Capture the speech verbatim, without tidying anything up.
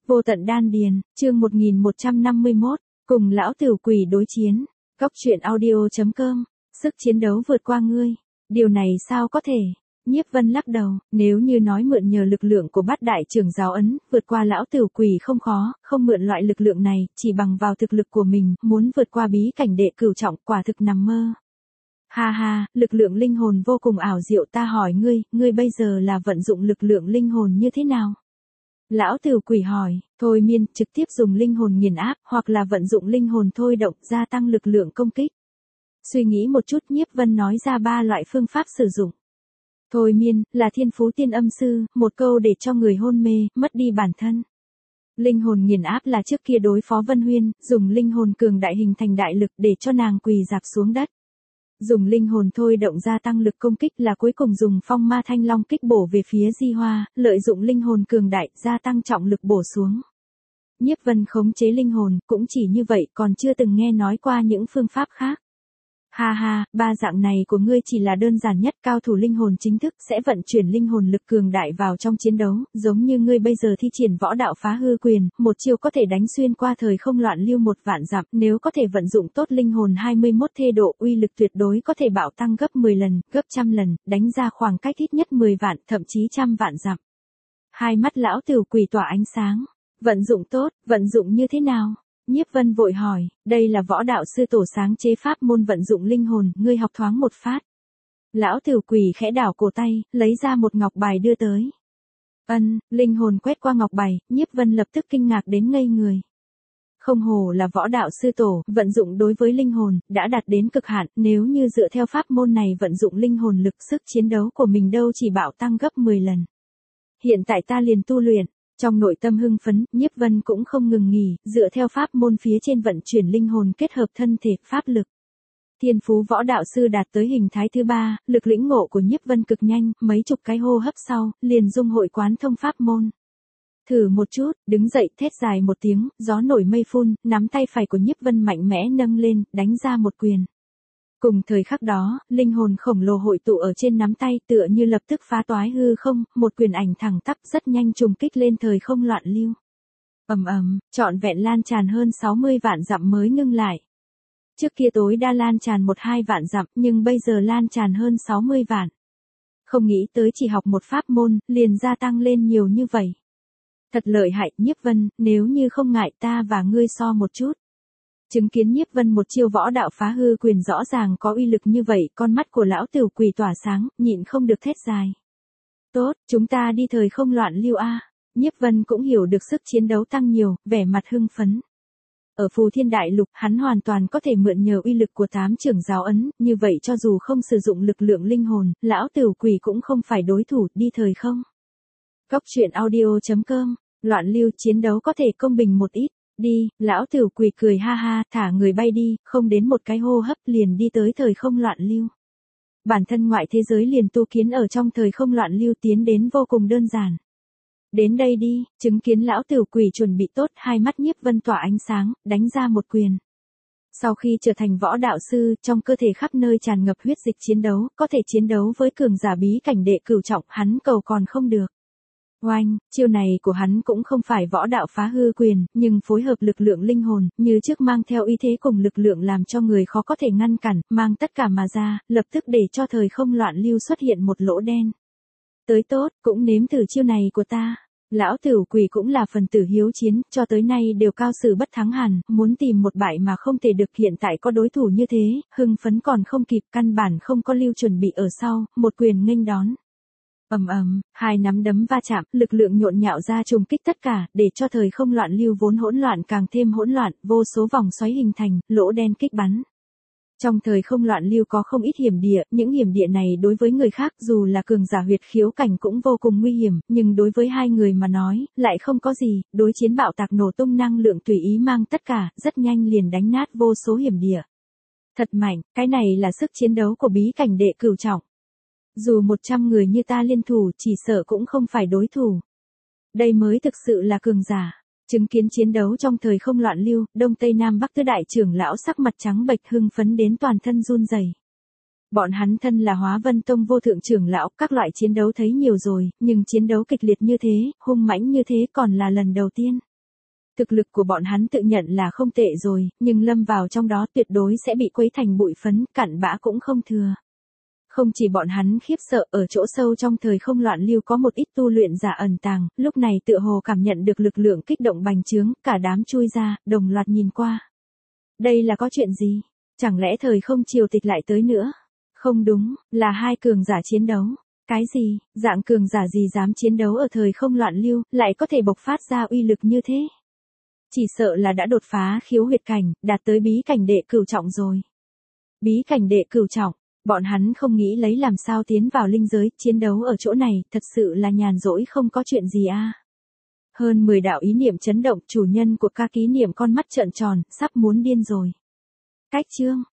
Vô tận đan điền, chương một nghìn một trăm năm mươi mốt, cùng lão tử quỷ đối chiến. Góc truyện audio chấm com, sức chiến đấu vượt qua ngươi. Điều này sao có thể? Nhiếp Vân lắc đầu, nếu như nói mượn nhờ lực lượng của bát đại trưởng giáo ấn, vượt qua lão tử quỷ không khó, không mượn loại lực lượng này, chỉ bằng vào thực lực của mình, muốn vượt qua bí cảnh đệ cửu trọng, quả thực nằm mơ. Ha ha, lực lượng linh hồn vô cùng ảo diệu, ta hỏi ngươi, ngươi bây giờ là vận dụng lực lượng linh hồn như thế nào? Lão tử quỷ hỏi, thôi miên, trực tiếp dùng linh hồn nghiền áp, hoặc là vận dụng linh hồn thôi động, gia tăng lực lượng công kích. Suy nghĩ một chút, Nhiếp Vân nói ra ba loại phương pháp sử dụng. Thôi miên, là thiên phú tiên âm sư, một câu để cho người hôn mê, mất đi bản thân. Linh hồn nghiền áp là trước kia đối phó Vân Huyên, dùng linh hồn cường đại hình thành đại lực để cho nàng quỳ dạp xuống đất. Dùng linh hồn thôi động gia tăng lực công kích là cuối cùng dùng phong ma thanh long kích bổ về phía Di Hoa, lợi dụng linh hồn cường đại, gia tăng trọng lực bổ xuống. Nhiếp Vân khống chế linh hồn, cũng chỉ như vậy, còn chưa từng nghe nói qua những phương pháp khác. Ha ha, ba dạng này của ngươi chỉ là đơn giản nhất, cao thủ linh hồn chính thức sẽ vận chuyển linh hồn lực cường đại vào trong chiến đấu, giống như ngươi bây giờ thi triển võ đạo phá hư quyền, một chiêu có thể đánh xuyên qua thời không loạn lưu một vạn dặm, nếu có thể vận dụng tốt linh hồn hai mươi mốt thê độ, uy lực tuyệt đối có thể bạo tăng gấp mười lần, gấp trăm lần, đánh ra khoảng cách ít nhất mười vạn, thậm chí trăm vạn dặm. Hai mắt lão tử quỷ tỏa ánh sáng. Vận dụng tốt, vận dụng như thế nào? Nhiếp Vân vội hỏi, đây là võ đạo sư tổ sáng chế pháp môn vận dụng linh hồn, ngươi học thoáng một phát. Lão tử quỷ khẽ đảo cổ tay, lấy ra một ngọc bài đưa tới. Ân, linh hồn quét qua ngọc bài, Nhiếp Vân lập tức kinh ngạc đến ngây người. Không hổ là võ đạo sư tổ, vận dụng đối với linh hồn, đã đạt đến cực hạn, nếu như dựa theo pháp môn này vận dụng linh hồn lực, sức chiến đấu của mình đâu chỉ bạo tăng gấp mười lần. Hiện tại ta liền tu luyện. Trong nội tâm hưng phấn, Nhiếp Vân cũng không ngừng nghỉ, dựa theo pháp môn phía trên vận chuyển linh hồn kết hợp thân thể, pháp lực. Thiên phú võ đạo sư đạt tới hình thái thứ ba, lực lĩnh ngộ của Nhiếp Vân cực nhanh, mấy chục cái hô hấp sau, liền dung hội quán thông pháp môn. Thử một chút, đứng dậy, thét dài một tiếng, gió nổi mây phun, nắm tay phải của Nhiếp Vân mạnh mẽ nâng lên, đánh ra một quyền. Cùng thời khắc đó, linh hồn khổng lồ hội tụ ở trên nắm tay tựa như lập tức phá toái hư không, một quyền ảnh thẳng tắp rất nhanh trùng kích lên thời không loạn lưu. Ầm ầm, trọn vẹn lan tràn hơn sáu mươi vạn dặm mới ngưng lại. Trước kia tối đa lan tràn một hai vạn dặm, nhưng bây giờ lan tràn hơn sáu mươi vạn. Không nghĩ tới chỉ học một pháp môn, liền gia tăng lên nhiều như vậy. Thật lợi hại, Nhiếp Vân, nếu như không ngại ta và ngươi so một chút. Chứng kiến Nhiếp Vân một chiêu võ đạo phá hư quyền rõ ràng có uy lực như vậy, con mắt của lão tử quỷ tỏa sáng, nhịn không được thét dài. Tốt, chúng ta đi thời không loạn lưu a. Nhiếp Vân cũng hiểu được sức chiến đấu tăng nhiều, vẻ mặt hưng phấn. Ở Phù Thiên Đại Lục, hắn hoàn toàn có thể mượn nhờ uy lực của tám trưởng giáo ấn, như vậy cho dù không sử dụng lực lượng linh hồn, lão tử quỷ cũng không phải đối thủ, đi thời không. Góc truyện audio chấm com, loạn lưu chiến đấu có thể công bình một ít. Đi, lão tử quỷ cười ha ha, thả người bay đi, không đến một cái hô hấp liền đi tới thời không loạn lưu. Bản thân ngoại thế giới liền tu kiến ở trong thời không loạn lưu tiến đến vô cùng đơn giản. Đến đây đi, chứng kiến lão tử quỷ chuẩn bị tốt, hai mắt Nhiếp Vân tỏa ánh sáng, đánh ra một quyền. Sau khi trở thành võ đạo sư, trong cơ thể khắp nơi tràn ngập huyết dịch chiến đấu, có thể chiến đấu với cường giả bí cảnh đệ cửu trọng, hắn cầu còn không được. Oanh, chiêu này của hắn cũng không phải võ đạo phá hư quyền, nhưng phối hợp lực lượng linh hồn, như trước mang theo uy thế cùng lực lượng làm cho người khó có thể ngăn cản, mang tất cả mà ra, lập tức để cho thời không loạn lưu xuất hiện một lỗ đen. Tới tốt, cũng nếm thử chiêu này của ta. Lão tử quỷ cũng là phần tử hiếu chiến, cho tới nay đều cao sử bất thắng hẳn, muốn tìm một bại mà không thể được, hiện tại có đối thủ như thế, hưng phấn còn không kịp, căn bản không có lưu chuẩn bị ở sau, một quyền nghênh đón. Ầm ầm, hai nắm đấm va chạm, lực lượng nhộn nhạo ra trùng kích tất cả, để cho thời không loạn lưu vốn hỗn loạn càng thêm hỗn loạn, vô số vòng xoáy hình thành, lỗ đen kích bắn. Trong thời không loạn lưu có không ít hiểm địa, những hiểm địa này đối với người khác dù là cường giả huyệt khiếu cảnh cũng vô cùng nguy hiểm, nhưng đối với hai người mà nói, lại không có gì, đối chiến bạo tạc nổ tung năng lượng tùy ý mang tất cả, rất nhanh liền đánh nát vô số hiểm địa. Thật mạnh, cái này là sức chiến đấu của bí cảnh đệ cửu trọng. Dù một trăm người như ta liên thủ, chỉ sợ cũng không phải đối thủ. Đây mới thực sự là cường giả. Chứng kiến chiến đấu trong thời không loạn lưu, Đông Tây Nam Bắc tứ đại trưởng lão sắc mặt trắng bệch hưng phấn đến toàn thân run rẩy. Bọn hắn thân là Hóa Vân Tông vô thượng trưởng lão, các loại chiến đấu thấy nhiều rồi, nhưng chiến đấu kịch liệt như thế, hung mãnh như thế còn là lần đầu tiên. Thực lực của bọn hắn tự nhận là không tệ rồi, nhưng lâm vào trong đó tuyệt đối sẽ bị quấy thành bụi phấn, cặn bã cũng không thừa. Không chỉ bọn hắn khiếp sợ, ở chỗ sâu trong thời không loạn lưu có một ít tu luyện giả ẩn tàng, lúc này tựa hồ cảm nhận được lực lượng kích động bành trướng, cả đám chui ra, đồng loạt nhìn qua. Đây là có chuyện gì? Chẳng lẽ thời không triều tịch lại tới nữa? Không đúng, là hai cường giả chiến đấu. Cái gì, dạng cường giả gì dám chiến đấu ở thời không loạn lưu, lại có thể bộc phát ra uy lực như thế? Chỉ sợ là đã đột phá khiếu huyệt cảnh, đạt tới bí cảnh đệ cửu trọng rồi. Bí cảnh đệ cửu trọng, bọn hắn không nghĩ lấy làm sao tiến vào linh giới, chiến đấu ở chỗ này, thật sự là nhàn rỗi không có chuyện gì a. Hơn mười đạo ý niệm chấn động, chủ nhân của ca ký niệm con mắt trợn tròn, sắp muốn điên rồi. Cách chương